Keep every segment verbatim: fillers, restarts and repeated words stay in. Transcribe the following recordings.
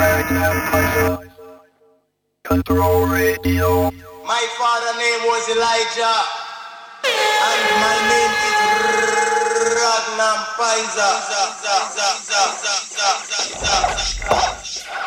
Control Radio. My father's name was Elijah, and my name is Ragnar Pfizer.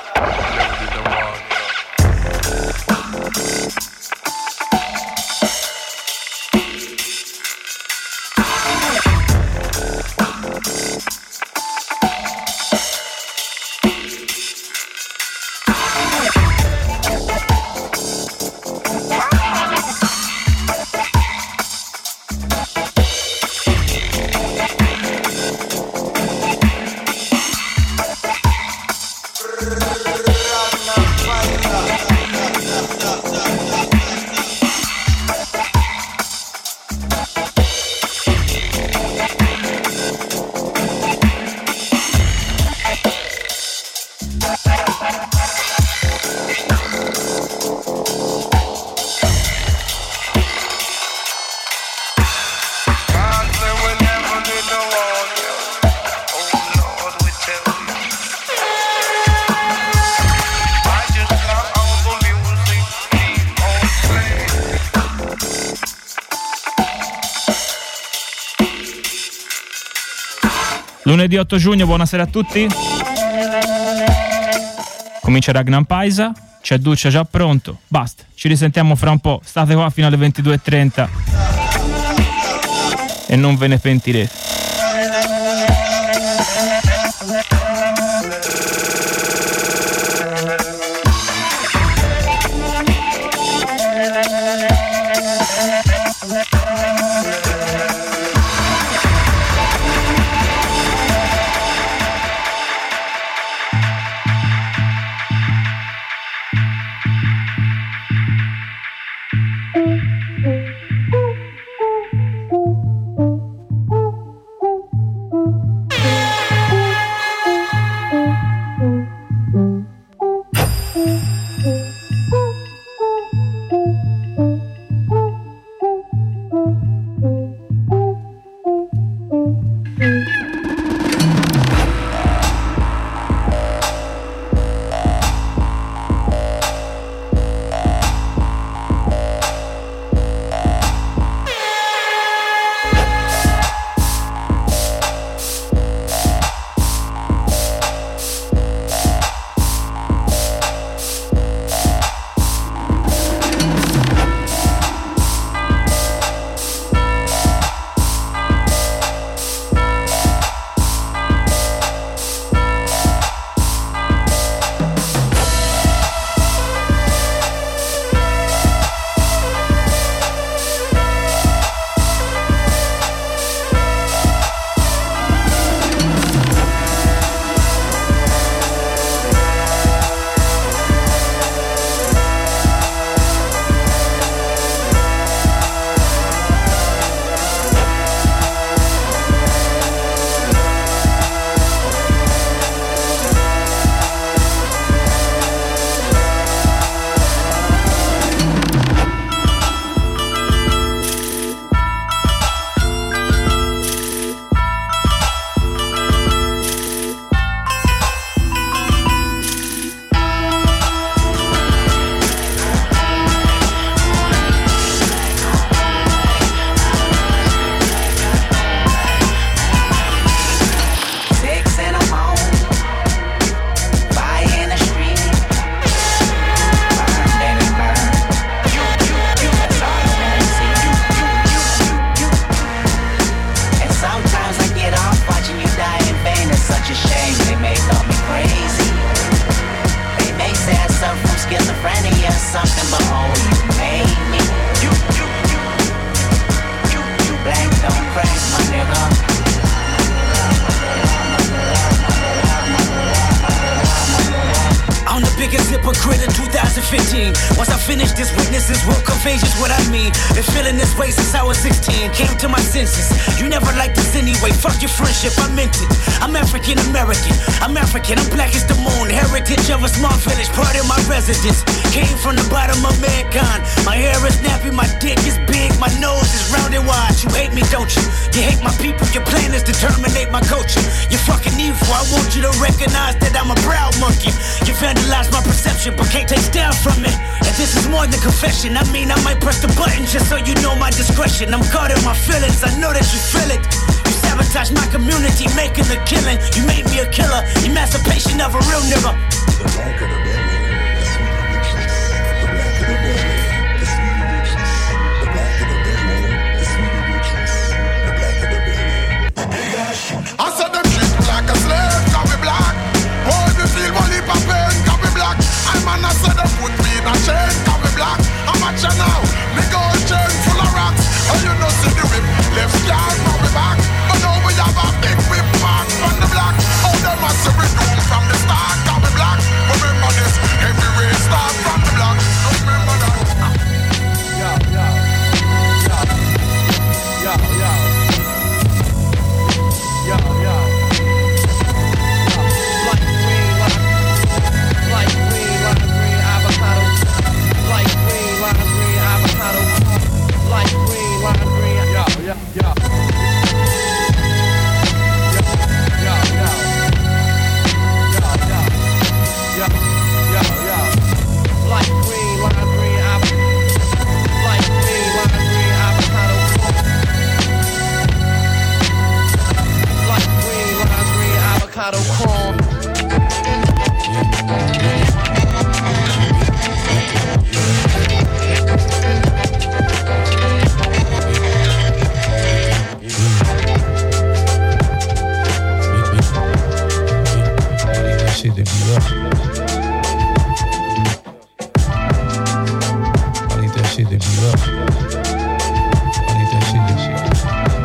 Lunedì otto giugno, buonasera a tutti. Comincia Ragnar Paisa, c'è Duccia già pronto. Basta, ci risentiamo fra un po'. State qua fino alle ventidue e trenta e non ve ne pentirete. Hypocrite in two thousand thousand fifteen. Once I finish this, witnesses will convey just what I mean. Been feeling this way since I was sixteen. Came to my senses. You never liked this anyway. Fuck your friendship, I meant it. I'm African American. I'm African. I'm black as the moon. Heritage of a small village, part of my residence. Came from the bottom of mankind. My hair is nappy, my dick is big, my nose is round and wide. You hate me, don't you? You hate my people. Your plan is to terminate my culture. You're fucking evil. I want you to recognize that I'm a proud monkey. You vandalize my perception, but can't take down from it. And this is more than confession. I mean, I might press the button just so you know my discretion. I'm caught in my feelings. I know that you feel it. You sabotage my community, making a killing. You made me a killer. Emancipation of a real nigga. The black of the belly, the sweet of the cheeks. The black of the belly, the sweet of the cheeks. The black of the belly, the sweet of the cheeks. The black of the belly. I said them treat me like a slave, cause we black. Oh, if you feel one heap of pain, cause we black. I man, I said them put me in a chain, cause we black. I'm a cha now, me gold chain full of rocks. Oh, you know see the whip, left side, now we back. But now we have a big whip mark from the black. Oh, them a say we do from the start, cause we black. Remember this, every race start from the block. Remember that. Yo, yo, yo, yo, yo, yo, yo. Light green, light, light green, light green avocado. Light green, light green avocado. Light green, light green. Yo, yo, yo. Yo, yo, yo. Yo, yo. Yo, yo, yo. Light green, light green avocado. Light green, light green avocado. Light green, light green avocado corn. Shit to be up. I need that shit to be up. I need that shit to be up.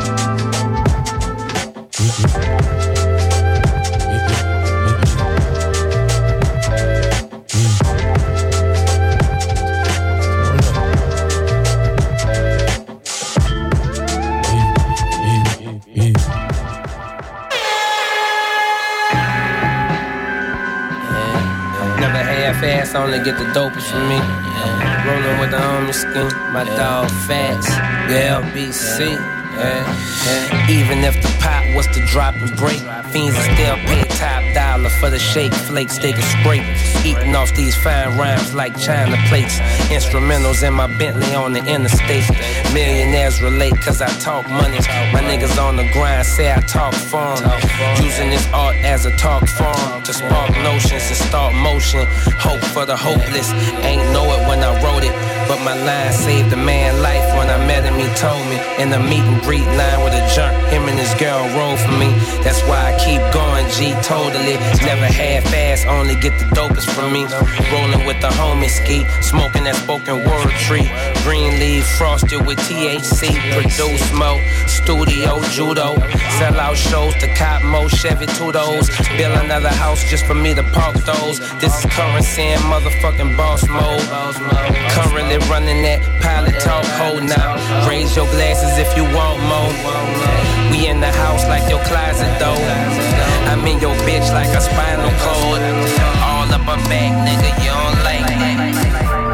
Never half-ass, only get the dopest from me. Yeah. Rolling with the homie skin, my dog Fats, the L B C. Yeah. Yeah. Even if the pot was to drop and break, fiends will still pay top dollar for the shake flakes they can scrape. Eating off these fine rhymes like China plates. Instrumentals in my Bentley on the interstate. Millionaires relate cause I talk money. My niggas on the grind say I talk form. Using this art as a talk form to spark notions and start motion. Hope for the hopeless. Ain't know it when I wrote it, but my line saved a man life when I met him. He told me in the meet and greet line with a junk. Him and his girl roll for me. That's why I keep going. G totally. Never half-ass, only get the dopest from me. Rolling with the homie ski, smoking that spoken word tree. Green leaf frosted with T H C. Produce mo, studio judo. Sell out shows to cop mo Chevy Tudos. Build another house just for me to park those. This is currency and motherfucking boss mode. Currently running that pilot talk hold now. Raise your glasses if you want more. We in the house like your closet though. I'm in your bitch like a spinal cord. All up her back, nigga, you don't like that.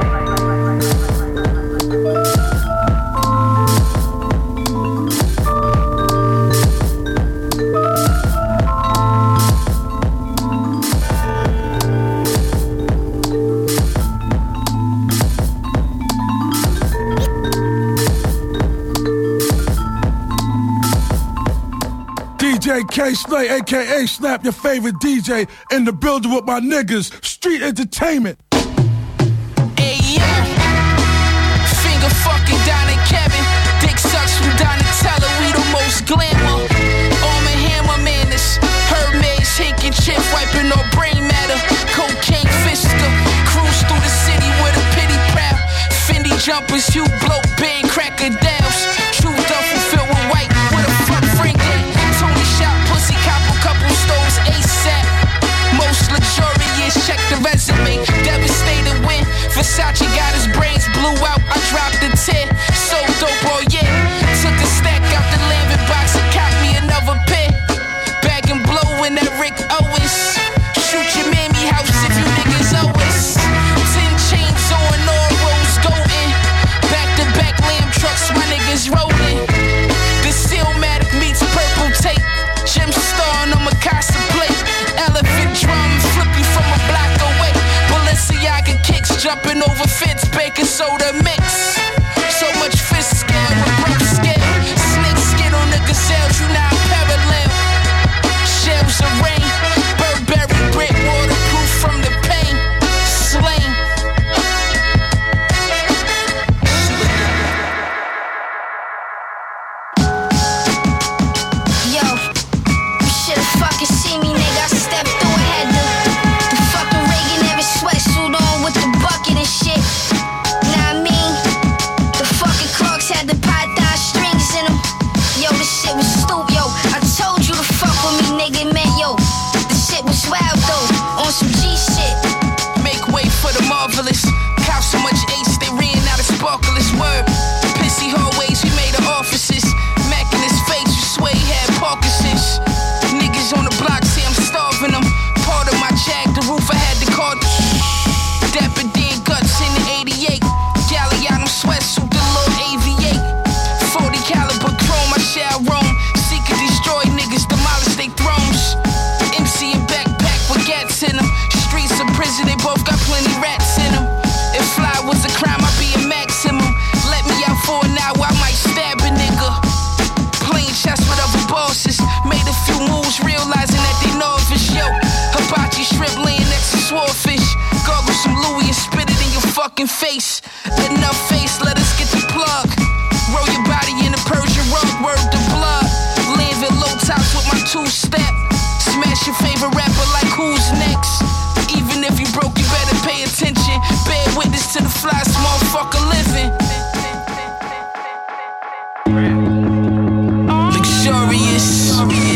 D J K-Slay, a k a. Snap, your favorite D J, in the building with my niggas, Street Entertainment. Hey, yo. Finger fucking Don and Kevin. Dick sucks from Donatella, we the most glamour. Arm and Hammer Madness. Hermes, Hank and Chip, wiping all brain matter. Cocaine Fisker. Cruise through the city with a pity proud. Fendi jumpers, you blow band cracker downs. True duffel filled with white with a fuck Franklin. Tony shot pussy, cop a couple stoves ASAP. Most luxurious, check the resume. Devastated win, Owens. Shoot your mammy house if you niggas owe us. Ten chains on, all roads golden. Back to back lamb trucks, my niggas rolling. The Sealmatic meets purple tape. Jim Star on a Casa plate. Elephant drum, flip you from a block away. Balenciaga kicks, jumping over fence, baking soda mix. So much fist scale with rough scale. Snake skin on the gazelles, you now parallel. Shells of rain, Burberry brick, waterproof from the pain. Slain. Yo, you should've fucking seen me, nigga. I stepped through it, had the, the fucking Reagan Evans sweatsuit on with the bucket and shit. Nah, I mean, the fucking Crocs had the python strings in them. Yo, this shit was stupid, yo. I told you to fuck with me, nigga, man, yo. This shit was wild, though, on some G shit. Make way for the marvelous. Cow so much ace, they ran out of sparkless word. Pissy hallways, we made the offices. Mac in his face, you swear he had Parkinson's. Niggas on the block say I'm starving them. Part of my jag, the roof, I had the card. Dapper Dan Guts in the eighty-eight. Galliano sweatsuit, the little A V eight. forty caliber chrome, I shall roam. Seek and destroy niggas, demolish they thrones. M C and backpack with gats in them. Streets of prison, they both got plenty rats in them. If fly was a crime, I'd be a maximum. Let me out for an hour, I might stab a nigga. Playing chess with other bosses. Made a few moves, realizing that they novice. Yo, hibachi shrimp laying next to swordfish. Gargle some Louis and spit it in your fucking face. Enough face, let us get the plug. Roll your body in a Persian rug, word to blood. Live at low tops with my two-step. Smash your favorite rapper like who's next. Even if you broke, you better pay attention. Bear witness to the flyest motherfucker living. Luxurious.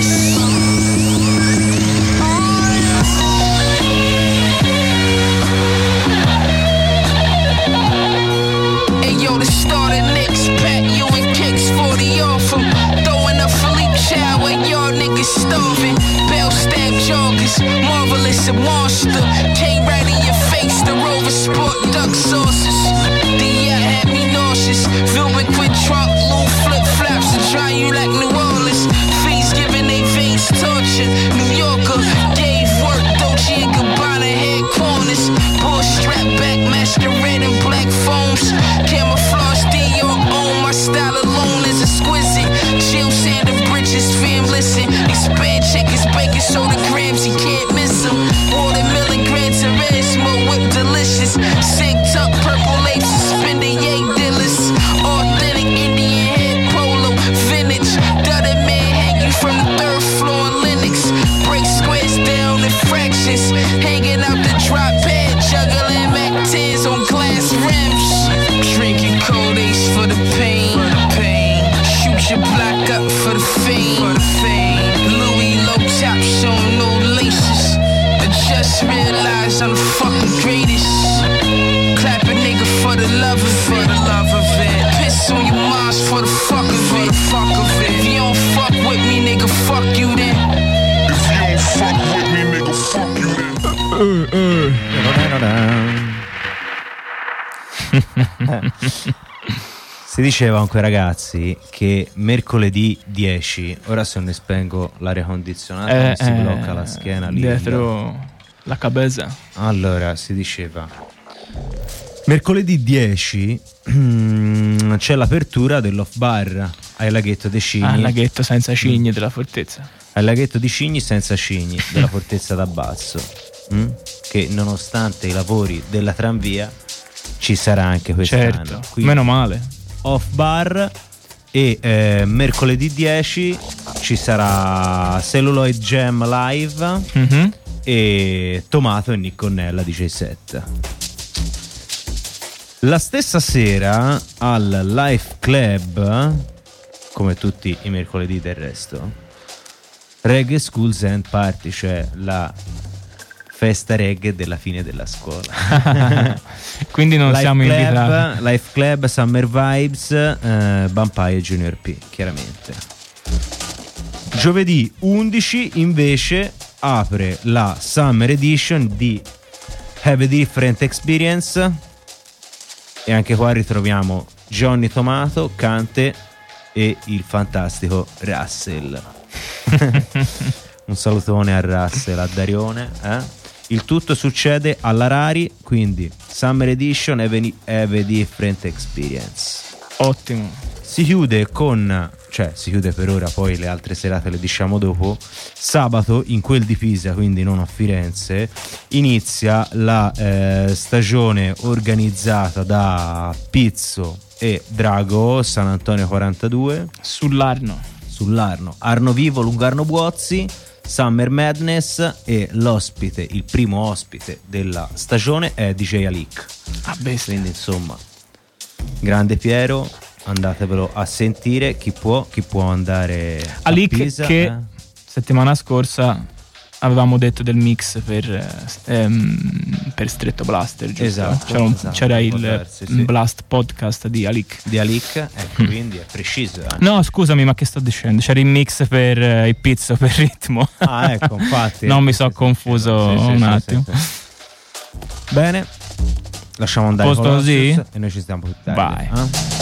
Hey yo, the starter Knicks, Pat you and kicks forty off 'em. Throwing a Philippe Chow and y'all niggas starving. Bell stab joggers, marvelous and monster. Came right in your face, the Rover Sport duck sauces. The yacht had me nauseous. Velvet quit trunk, little flip flaps to dry you like New Orleans. Fiends giving they veins torture. New Yorker gave work, Dolce and Gabbana head corners. Bull strap back, masquerade in black foams. Camouflage Dior on my style alone is exquisite. Chill sand and bridges, fam, listen. Expand checkers, bacon soda grams, you can't miss them. Watermelon, Gran Turismo, whip delicious. Sick tuck, purple lace, suspended yay dealers. Authentic Indian head polo, vintage. Dudder man, hang you from the third floor in Linux. Break squares down in fractions. Hanging out the drop pad, juggling Mac tens on glass rims. Drinking cold ace for the pain. Shoot your block up for the fame. Louis low top, showing no laces. I just realized I'm the fucking greatest. Clap a nigga for the love of it. Piss on your moms for the fuck of it. If you don't fuck with me, nigga, fuck you then. If you don't fuck with me, nigga, fuck you then. Si diceva comunque, ragazzi, che mercoledì dieci, ora se non spengo l'aria condizionata Eh, mi si eh, blocca la schiena lì. dietro la cabeza. Allora, si diceva mercoledì dieci c'è l'apertura dell'off bar ai Laghetto dei Cigni. Ah, laghetto senza cigni della fortezza. Al Laghetto di Cigni senza Cigni della Fortezza d'Abbazzo, mm? che nonostante i lavori della tranvia ci sarà anche quest'anno. Certo, Quindi, meno male. off bar. E eh, mercoledì dieci ci sarà Celluloid Jam live, mm-hmm. e Tomato e Niconnella D J set. La stessa sera al Life Club, come tutti i mercoledì del resto, Reggae Schools End Party, cioè la festa reggae della fine della scuola. Quindi non Life siamo Club, invitati. Life Club, Summer Vibes, eh, Bampai e Junior P, chiaramente. Giovedì undici invece apre la Summer Edition di Have a Different Experience, e anche qua ritroviamo Johnny Tomato, Cante e il fantastico Russell. Un salutone a Russell, a Darione, eh? Il tutto succede alla Rari, quindi Summer Edition, Have a, have a Different Experience. Ottimo. Si chiude con, cioè si chiude per ora, poi le altre serate le diciamo dopo. Sabato in quel di Pisa, quindi non a Firenze, inizia la eh, stagione organizzata da Pizzo e Drago, San Antonio quarantadue, sull'Arno. Sull'Arno, Arno Vivo, Lungarno Buozzi, Summer Madness, e l'ospite, il primo ospite della stagione è D J Alik. Ah, beh, quindi insomma, grande Piero, andatevelo a sentire. Chi può, chi può andare a Alik, Pisa, che eh? settimana scorsa avevamo detto del mix per, ehm, per Stretto Blaster, giusto? Esatto, c'era, un- esatto, c'era il può darsi, sì. Blast podcast di Alik. Di Alik, ecco, quindi è preciso. Eh? No, scusami, ma che sto dicendo? C'era il mix per eh, il pizzo per ritmo. Ah, ecco, infatti. Non mi so confuso Sì, sì, un sì, attimo. sì, sì. Bene, lasciamo andare Posto Colossus così? e noi ci stiamo più tardi. Vai. eh?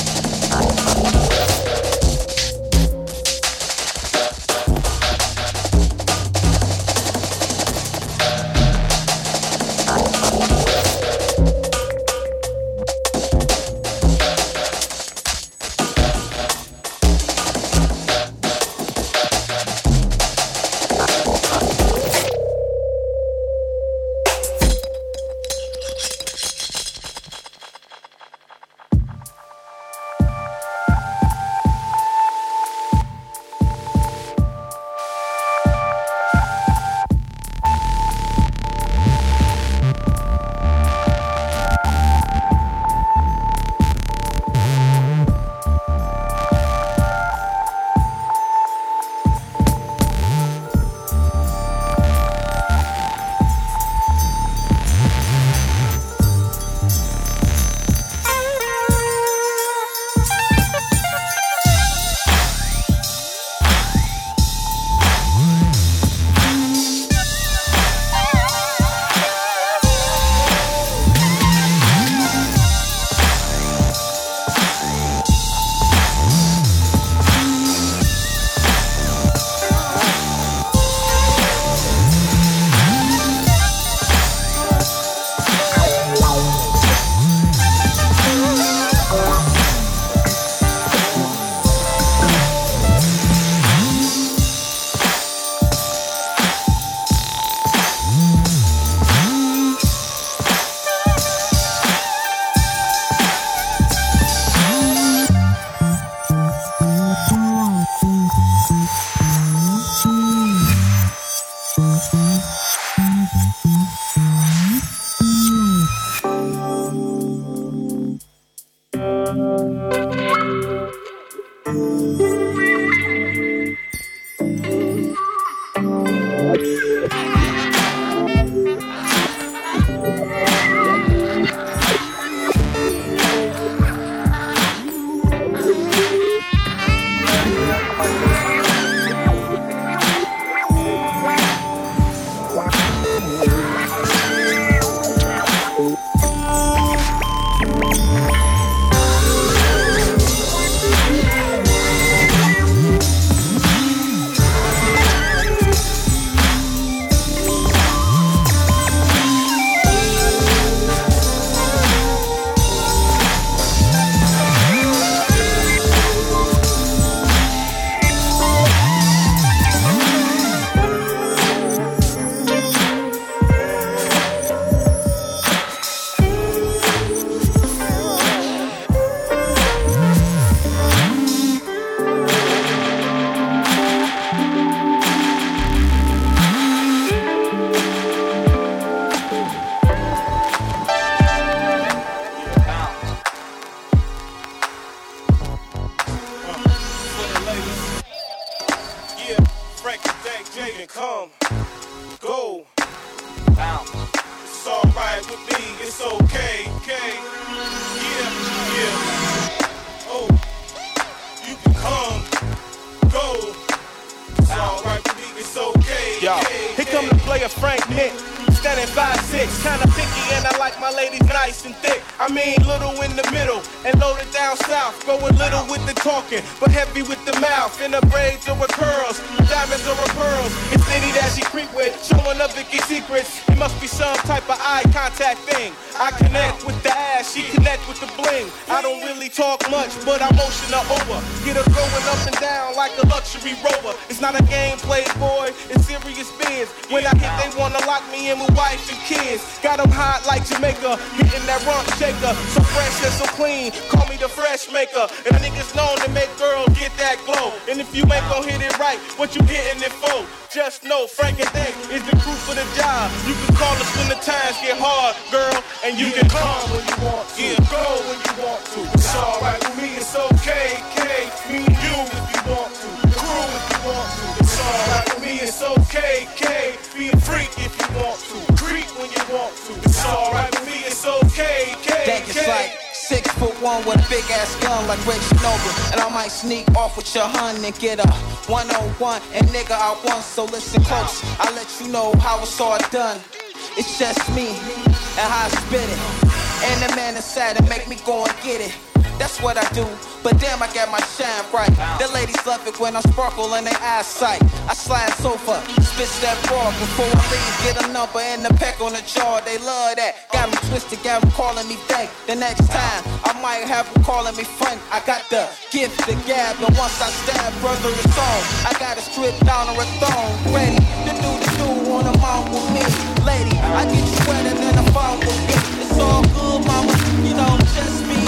yeah, Frank Nick. Standing five six, kinda picky, and I like my ladies nice and thick. I mean, little in the middle and loaded down south. Going little with the talking, but heavy with the mouth. In the braids or with curls, diamonds or with pearls. It's Liddy that she creep with, showing up Vicky secrets. It must be some type of eye contact thing. I connect with the ass, she connect with the bling. I don't really talk much, but I motion her over. Get her going up and down like a luxury rover. It's not a game played, boy, it's serious biz. When I hit, they wanna lock me in with wife and kids. Got them hot like Jamaica, hitting that rump shaker. So fresh and so clean, call me the fresh maker. And niggas known to make girls get that glow. And if you ain't gon' hit it right, what you hitting it for? Just know Frank and Dick is the crew for the job. You can call us when the times get hard, girl, and you can come when you want to, yeah, go when you want to. It's alright with me, it's okay, K. Me and you if you want to, the crew if you want to. It's alright with me, it's okay, K. Be a freak if you want to, creep when you want to. It's alright with me, it's okay, K. Think it's like six foot one with a big ass gun like Reggie Noble. And I might sneak off with your hun and get a one oh one. And nigga, I won, so listen close. I'll let you know how it's all done. It's just me and how I spit it. And the man inside and make me go and get it. That's what I do, but damn, I got my shine right. The ladies love it when I sparkle in their eyesight. I slide sofa, spit that bar before I leave. Get a number and a peck on the jaw, they love that. Got me twisted, got them calling me back. The next time, I might have them calling me friend. I got the gift, the gab, and once I stab, brother, it's on. I got a strip down or a thong, ready to do the do on a mount with me. Lady, I get you wetter than a phone with me. It's all good, mama, you know, just me.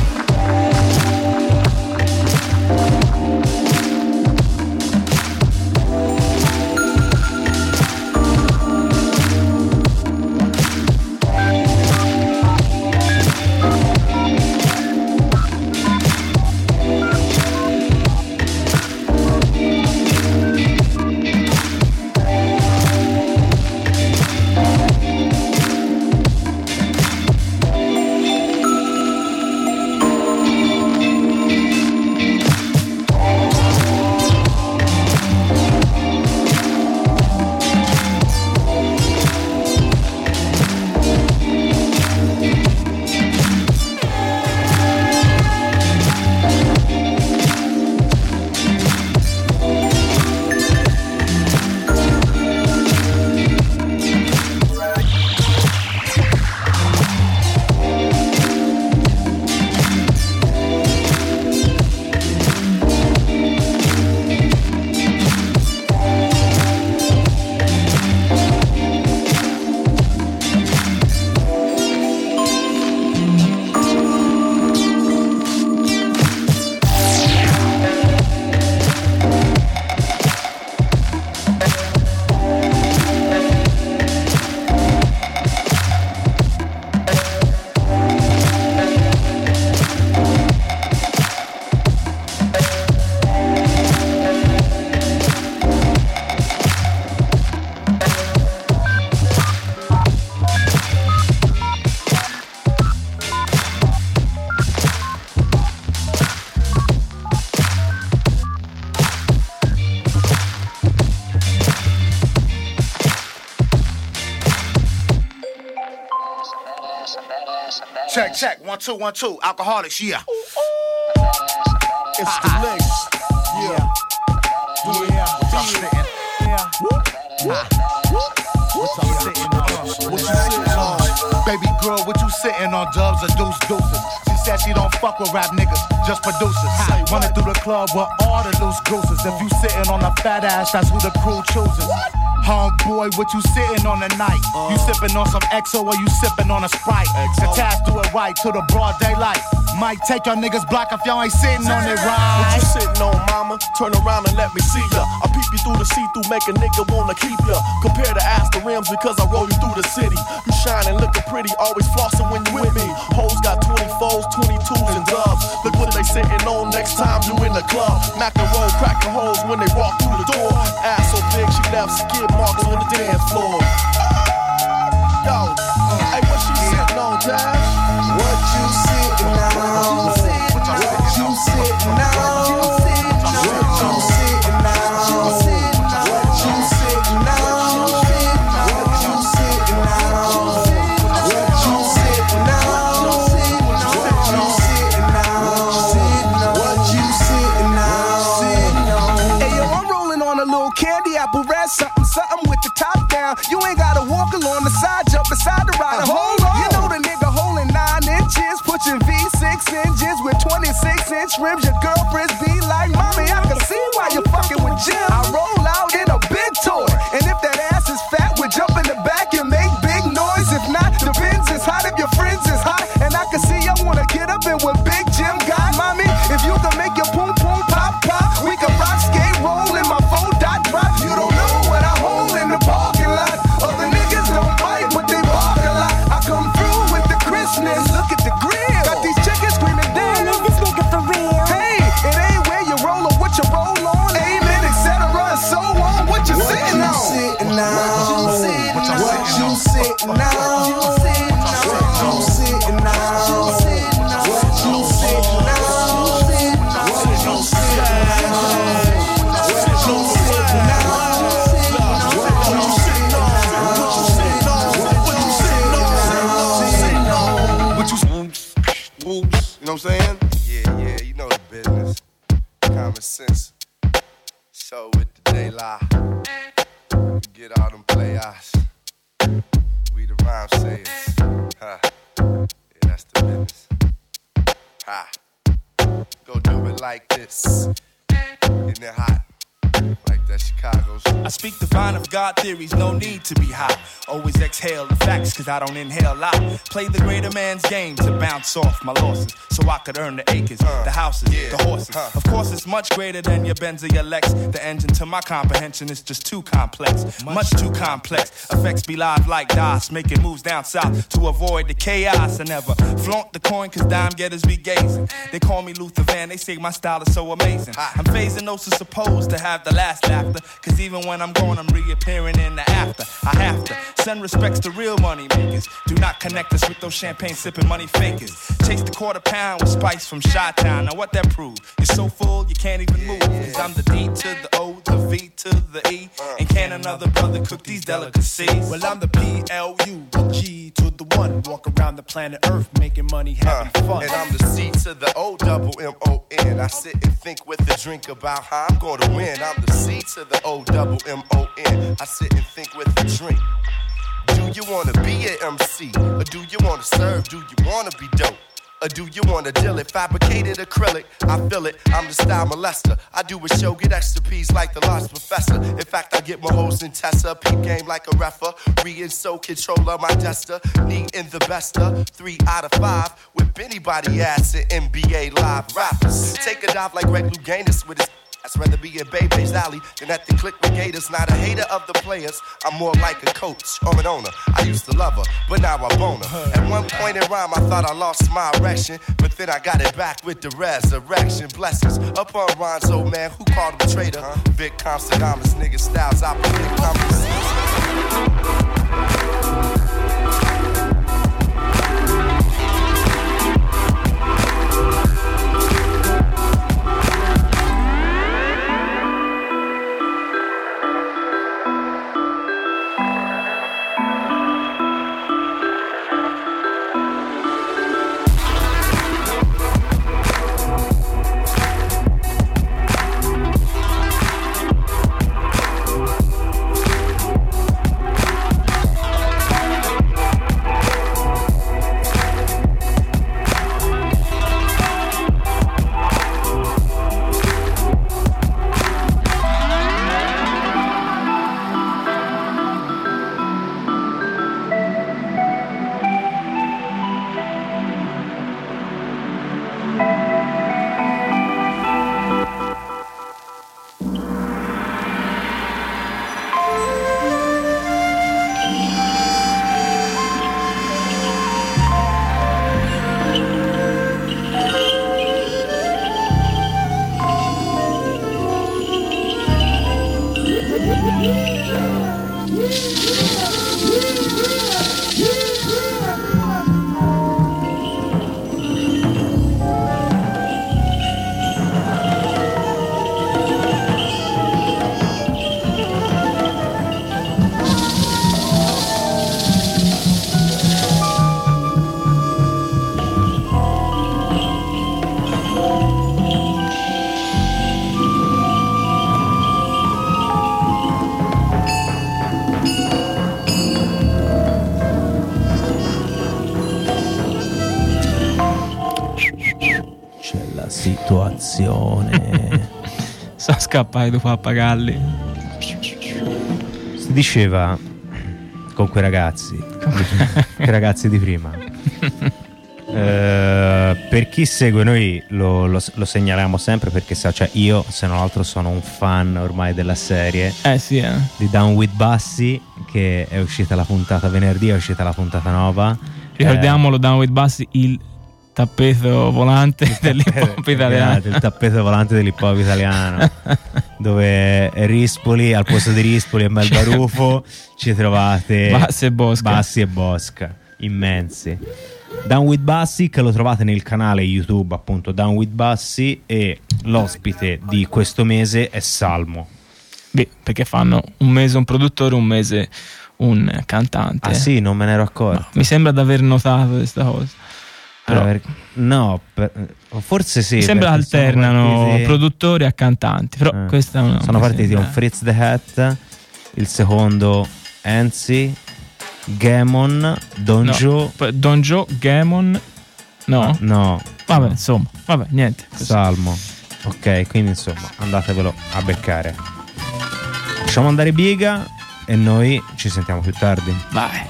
Check, check, one, two, one, two. Alcoholics, yeah. It's the links. Yeah. Yeah. What's up, spittin'? Yeah. What's up, sitting on? What you sitting on? Baby girl, what you sitting on? Dubs or deuce deuces? She said she don't fuck with rap niggas, just producers. Running through the club with all the loose gooses. If you sitting on a fat ass, that's who the crew chooses. Homeboy, what you sitting on tonight? Uh, you sipping on some X O or you sipping on a Sprite? Attached to it right to the broad daylight. Might take your niggas block if y'all ain't sitting on it right. What you sitting on, mama? Turn around and let me see ya. I peep you through the see-through, make a nigga wanna keep ya. Compare the ass to rims because I roll you through the city. You shining, looking pretty, always flossing when you with me. Hoes got twenty-fours, twenty-twos, and dubs. Look what they sitting on next time you in the club. Mac and roll, cracking holes when they walk through the door. Ass so big she left skid marks on the dance floor. Yo, hey, what she sitting on, Dash? What you sitting on? What you sitting on? What you sitting on? What you sitting on? What you sitting on? What rich rims, your girlfriends be like, mommy, I can see why you're fucking with Jim. I roll out in a big toy, and if that ass is fat, we jump in the back and make big noise. If not, the Benz is hot, if your friends is hot, and I can see y'all wanna get up in what Big Jim got, mommy. If you can make your boom boom pop pop, we can rock, skate, roll in my four dot drop. You don't know what I hold in the parking lot. Other niggas don't bite, but they bark a lot. I come through with the crispness. Look at the grill. Got these chickens screaming down. Is this nigga for real? Hey, it ain't where you roll or what you roll on. Amen, et cetera, and so on. What you what sitting you on? Sitting on? What you sitting on? What you sitting on? What you sitting on? What you sitting on? What you sitting on? What you sitting on? You know what I'm saying? Yeah, yeah, you know the business. Common sense. So with the day lie, we get all them players. We the rhyme sayers. Huh. Yeah, that's the business. Ha. Go do it like this. Isn't it hot? Like that Chicago's. I speak divine of God theories, no need to be hot. Always exhale the facts, cause I don't inhale a lot. Play the greater man's game to bounce off my losses, so I could earn the acres, uh, the houses, yeah, the horses. Uh. Of course, it's much greater than your Benz or your Lex. The engine to my comprehension is just too complex, much, much too complex. Effects be live like DOS, making moves down south to avoid the chaos. I never flaunt the coin, cause dime getters be gazing. They call me Luther Van, they say my style is so amazing. I'm phasing those who supposed to have the last laughter, cause even when I'm gone, I'm reappearing in the after. I have to send respects to real money makers. Do not connect us with those champagne sipping money fakers. Chase the quarter pound with spice from Chi-Town. Now what that prove? You're so full you can't even move. Cause I'm the D to the O, the V to the E. And can another brother cook these delicacies? Well, I'm the P L U, the G to the one. Walk around the planet Earth making money, having uh, fun. And I'm the C to the O, double M O N. I sit and think with a drink about how I'm gonna win. I'm the C to the O, double M O N. I sit and think with a drink. Do you wanna be an M C? Or do you wanna serve? Do you wanna be dope? Or do you wanna deal it? Fabricated acrylic, I feel it. I'm the style molester. I do a show, get extra P's like the Lost Professor. In fact, I get my hoes in Tessa. Peep game like a referee and so controller my jester. Need in the bester, three out of five. With anybody ass in N B A live rappers. Take a dive like Greg Louganis with his. I'd rather be in Bebe's alley than at the Click Regators. Not a hater of the players, I'm more like a coach or an owner. I used to love her, but now I bone her. At one point in rhyme, I thought I lost my erection, but then I got it back with the resurrection. Blessings upon Ron's old man, who called him traitor. Big Comstodamus, nigga styles, I predict conversations. situazione. Sono scappati due pappagalli. Si diceva con quei ragazzi, quei ragazzi di prima. Eh, per chi segue noi lo, lo, lo segnaliamo sempre perché sa, cioè io se non altro sono un fan ormai della serie. Eh sì, eh. Di Down with Bassi, che è uscita la puntata venerdì, è uscita la puntata nuova. Ricordiamolo, eh, Down with Bassi, il tappeto volante il dell'hip hop italiano. Il tappeto volante dell'hip hop italiano. Dove Rispoli, al posto di Rispoli e Mel Barufo ci trovate Bassi e Bosca. Bassi e Bosca, immensi. Down with Bassi, che lo trovate nel canale YouTube appunto Down with Bassi, e l'ospite di questo mese è Salmo. Beh, perché fanno un mese un produttore, un mese un cantante. Ah sì, non me ne ero accorto. No, mi sembra di aver notato questa cosa. Però, per, no, per, forse sì. Mi sembra alternano partiti, produttori a cantanti. Però eh, questa non sono partiti sembra. Un Fritz the Hat, il secondo Enzi, Gamon, Don no, Joe. Don Joe, Gamon. No? No. Vabbè, insomma, vabbè, niente. Così. Salmo. Ok, quindi insomma, andatevelo a beccare. Lasciamo andare Biga e noi ci sentiamo più tardi. Vai.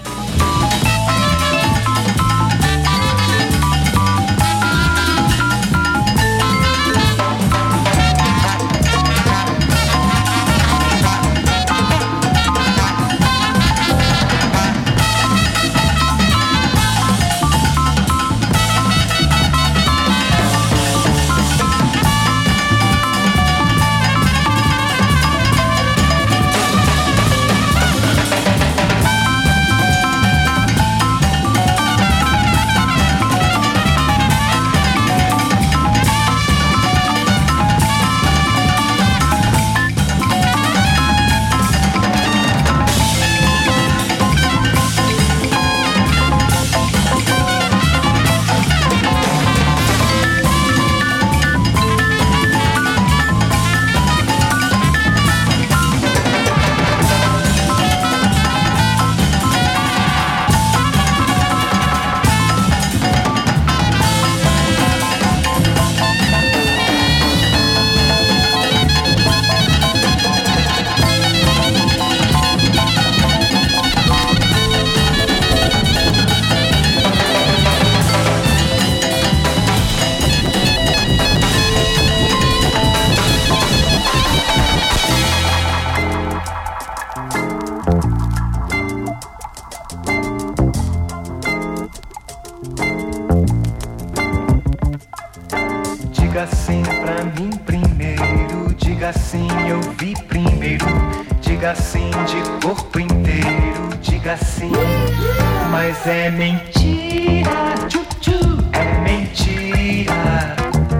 Diga sim pra mim primeiro, diga sim, eu vi primeiro. Diga sim de corpo inteiro, diga sim, mas é mentira, tchu-tchu, é mentira.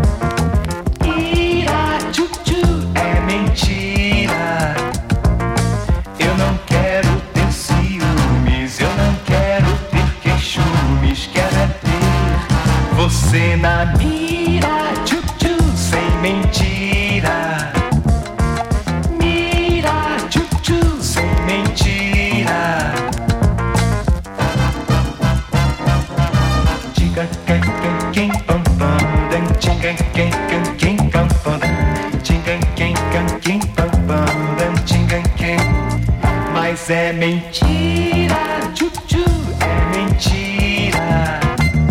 Ira, tchu-tchu, é mentira. Eu não quero ter ciúmes, eu não quero ter queixumes, quero é ter você na mira, tchu-tchu, sem mentira. Mira, tchu-tchu, sem mentira. Diga quem, quem, quem, pam, pam, dan, diga quem, quem, quem, pam, pam, diga quem, quem, quem, pam, pam, dan, diga quem. Mas é mentira, tchu-tchu, é mentira.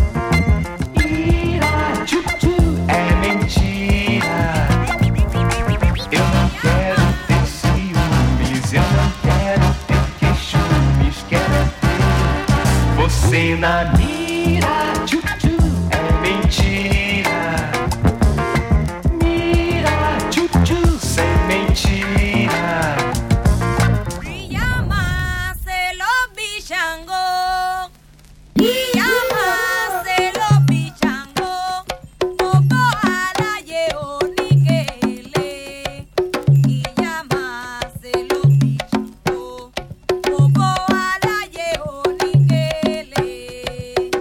Você na mira, tchu-tchu, é mentira. Mira, tchu-tchu, sem mentira. Llámaselo bichango, llámaselo bichango, poco a la yeoniquele. Y llámaselo bichango, poco a la yeoniquele.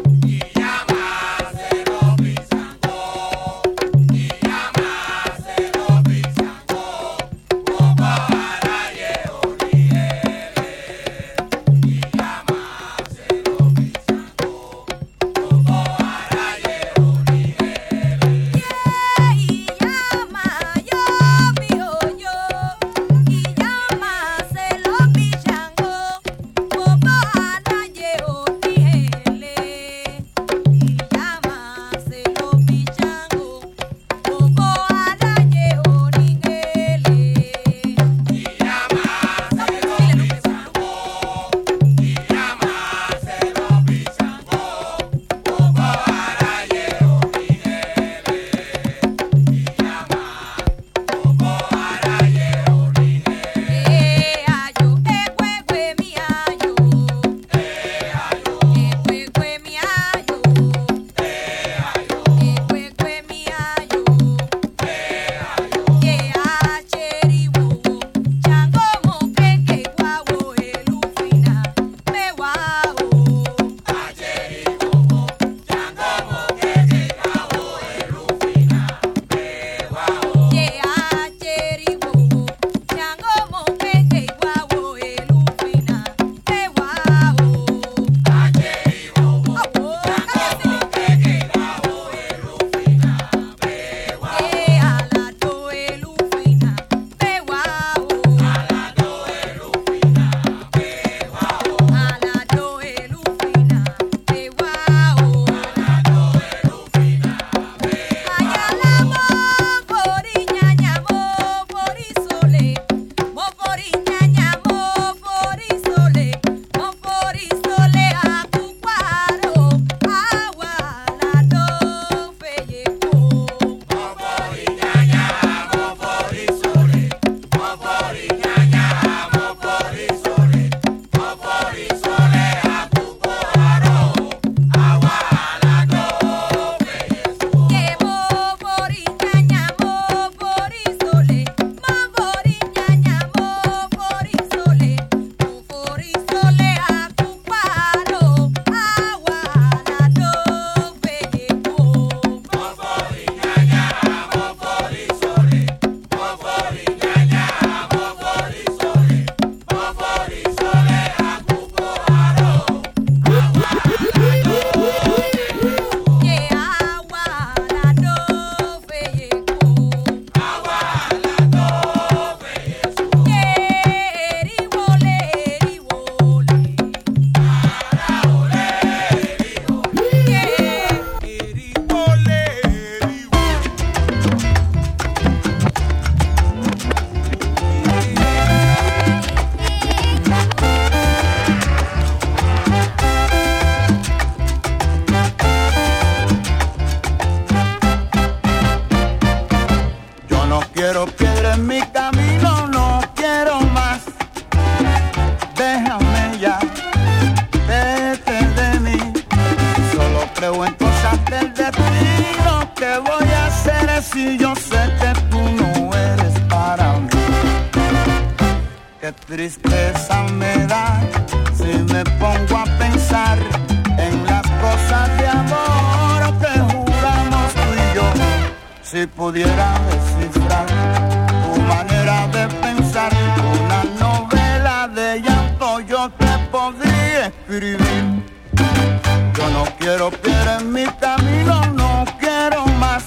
si yo sé que tú no eres para mí? Qué tristeza me da si me pongo a pensar en las cosas de amor que juramos tú y yo. Si pudiera descifrar tu manera de pensar, una novela de llanto yo te podría escribir. Yo no quiero piedra en mi camino, no quiero más.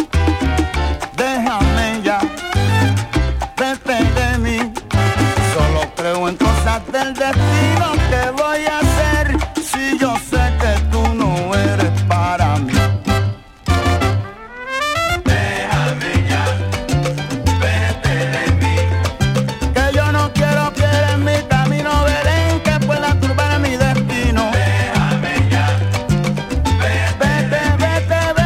Déjame ya, vete de mí. Solo creo en cosas del destino. ¿Qué voy a hacer si yo sé que tú no eres para mí? Déjame ya, vete de mí. Que yo no quiero piedra en mi camino, Belén, que pueda turbar mi destino. Déjame ya, vete, vete, vete, vete.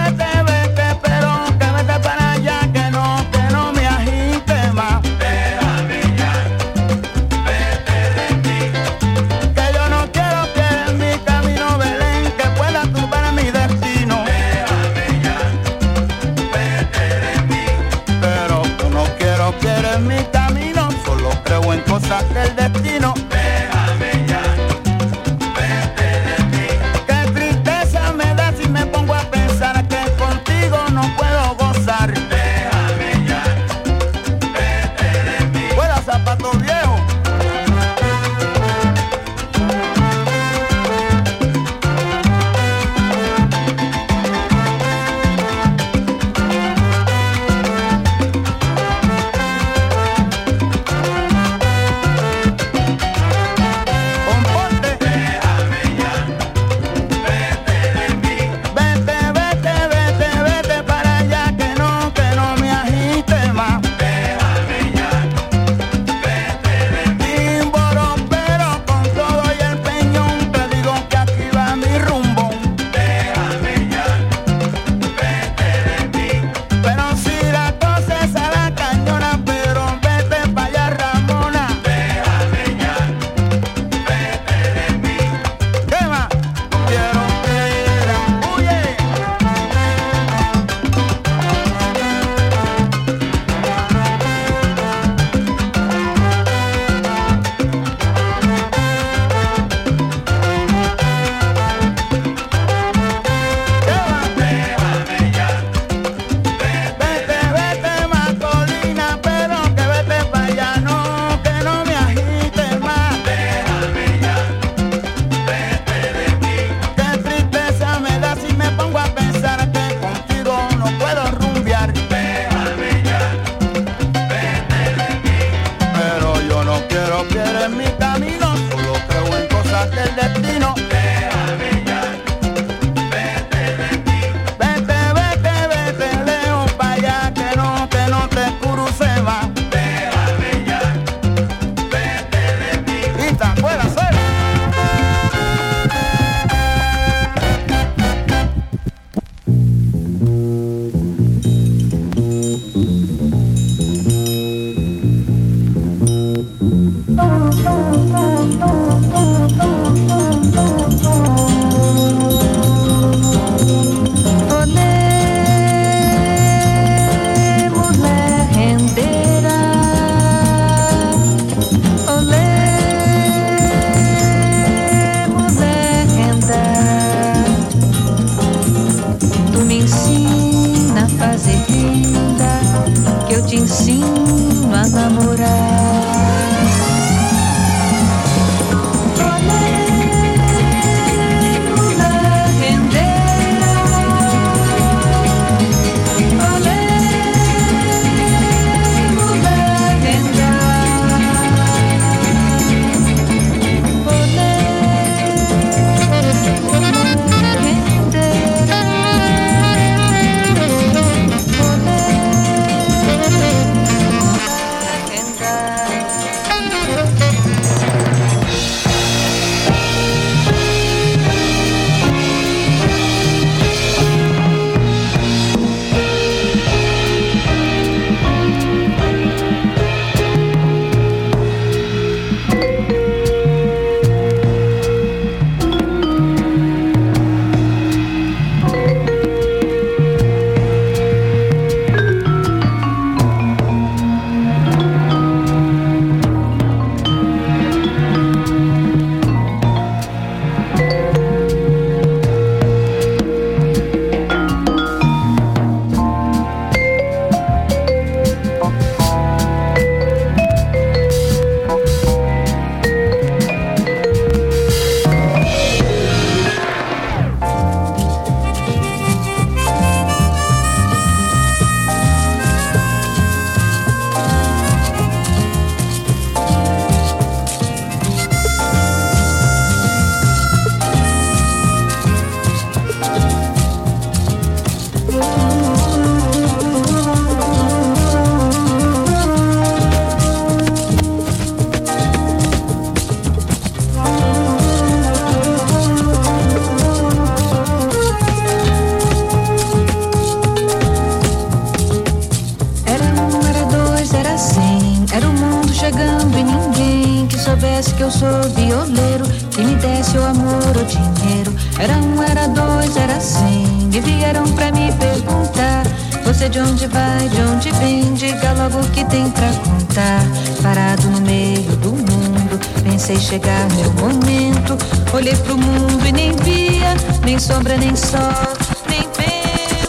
era assim e vieram pra me perguntar: você de onde vai, de onde vem? Diga logo o que tem pra contar. Parado no meio do mundo, pensei chegar meu momento. Olhei pro mundo e nem via, nem sombra, nem sol, nem vento.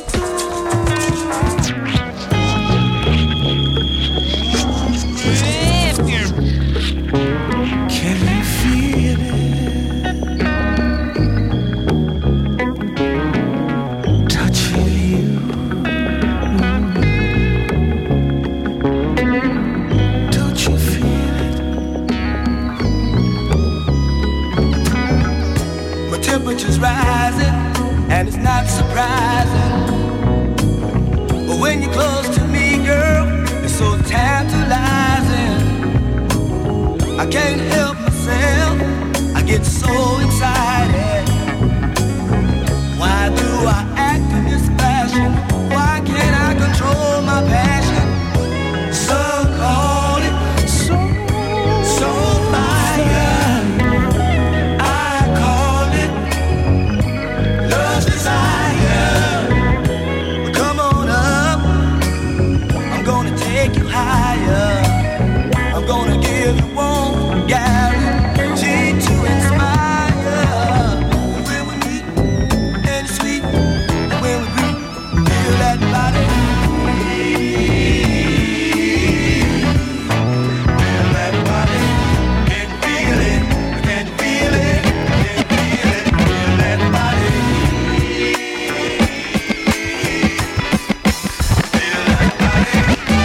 Can you feel it? Touching you. Don't you feel it? My temperature's rising, and it's not surprising. But when you're close to me, girl, it's so tantalizing. I can't help myself, I get so excited. Why do I act in this fashion? Why can't I control my passion? Some call it so, so fire. I call it love desire. Come on up, I'm gonna take you higher. I'm gonna give you one guarantee to inspire. When we meet and it's sweet, and when we greet, feel that body. Feel that body. Can you feel it? Can you feel it? Can you feel it? Feel that body. Feel that body.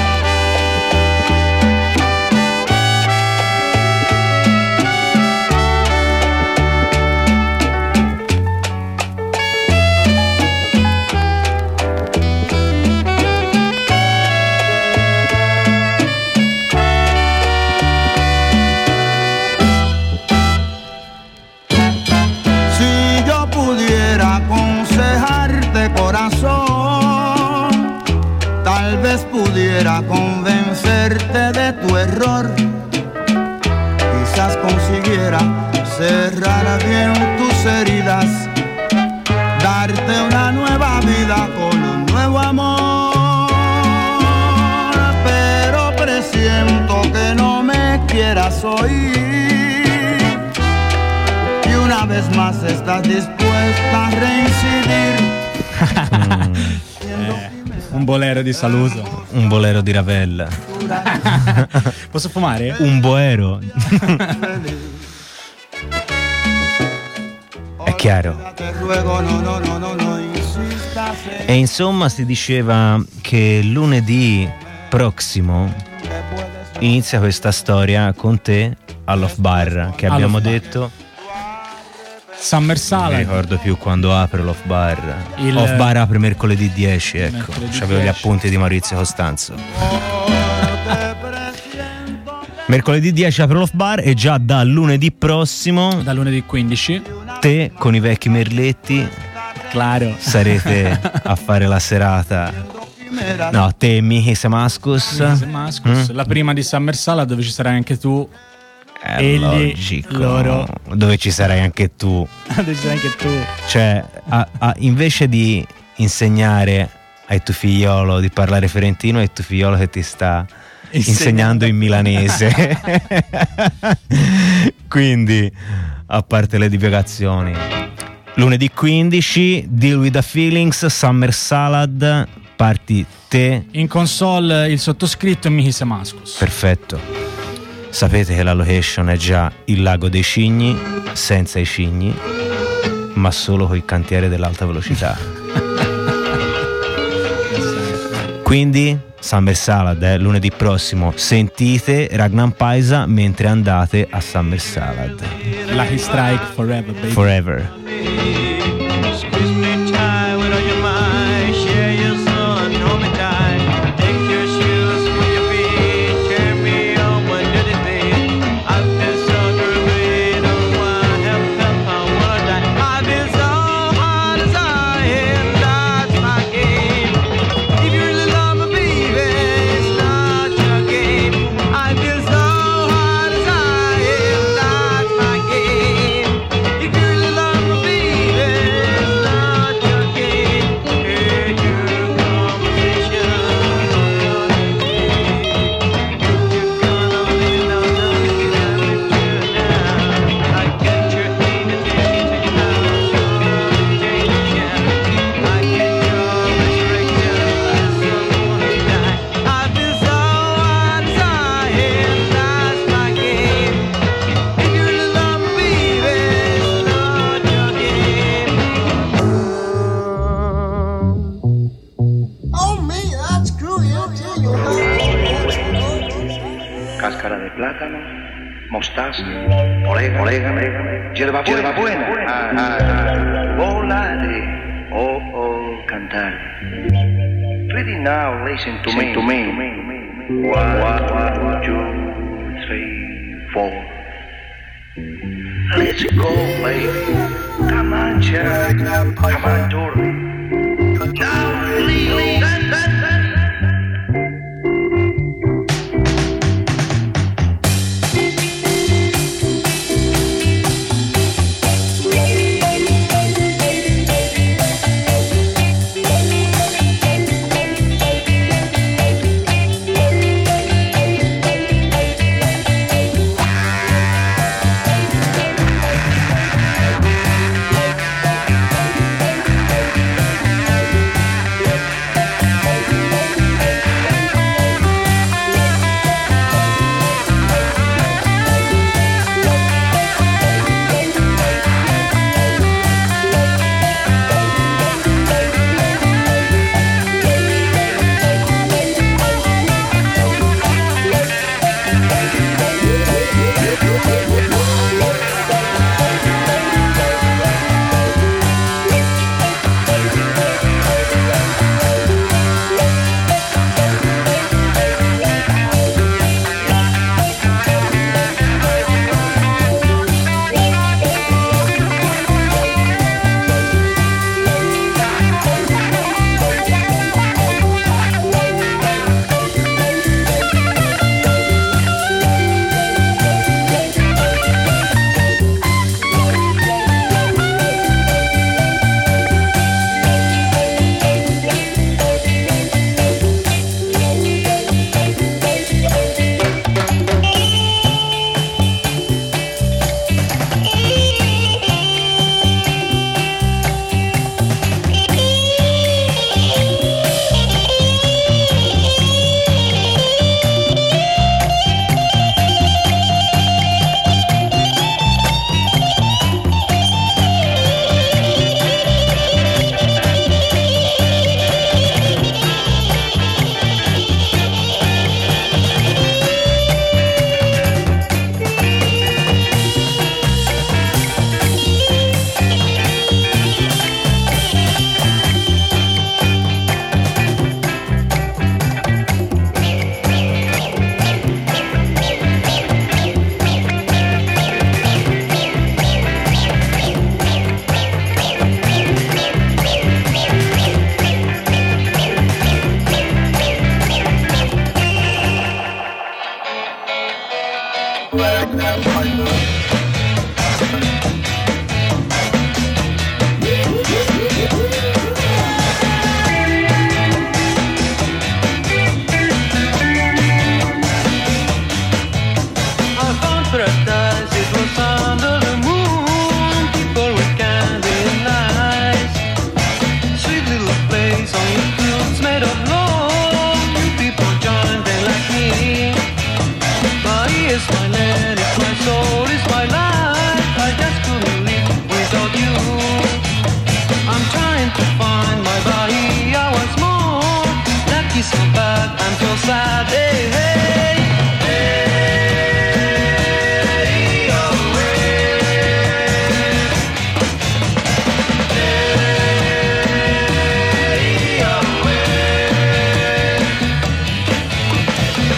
Si yo pudiera aconsejarte, corazón, tal vez pudiera convencerte de tu error. Quizás consiguiera cerrar bien tus heridas, darte una nueva vida con un nuevo amor. Pero presiento que no me quieras oír, y una vez más estás dispuesta a reincidir. Un bolero di Saluso. Un bolero di Ravel. Posso fumare? Un boero. È chiaro. Te ruego, no, no, no, no, no insistas en- E insomma si diceva che lunedì prossimo inizia questa storia con te all'Off Bar, che All'Off abbiamo Bar. detto. Summer Non mi Salad. ricordo più quando apre l'Off Bar. Il- Off Bar apre mercoledì dieci, ecco. Mercoledì C'avevo gli dieci. appunti di Maurizio Costanzo. Mercoledì dieci apre l'Off Bar e già da lunedì prossimo, Da lunedì quindici. te con i vecchi merletti Claro. sarete a fare la serata. No, te e Michi Samascus. Damascus. Mm? La prima di Summer Salad, dove ci sarai anche tu. È Egli, logico. loro. Dove ci sarai anche tu. Dove ci sarai anche tu. Cioè, a- a- invece di insegnare ai tuo figliolo di parlare fiorentino, è il tuo figliolo che ti sta insegnando in milanese. Quindi, a parte le divagazioni, lunedì quindici, Deal with the Feelings, Summer Salad, parti te. In console il sottoscritto e Michi Samascus. Perfetto. Sapete che la location è già il Lago dei Cigni, senza i cigni, ma solo con il cantiere dell'alta velocità. Quindi Summer Salad, eh, lunedì prossimo. Sentite Ragnar Paisa mentre andate a Summer Salad. Lucky Strike forever, baby. Forever. Squeeze me tight with all your might. Share your soul and hold me tight. Take your shoes from your feet. Carry me on when did it be? I've been so through, don't wanna help, help, I wanna die. I've been so hard as I am, that's my game. If you really love me, baby, it's not your game. I've been so hard as I am, that's my game. If you really love me, baby, it's not plátano, mostaza, orégano, orégano, hierba, hierba buena, ah, ah, ah, volaré, oh, oh, cantar. Ready now, listen to me, to me. One, one, two, three, four. Let's go, baby. Come on, Jack. Come on, Dory. Now, leave that, that, that.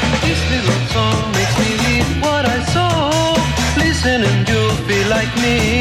Listen and you'll feel like me.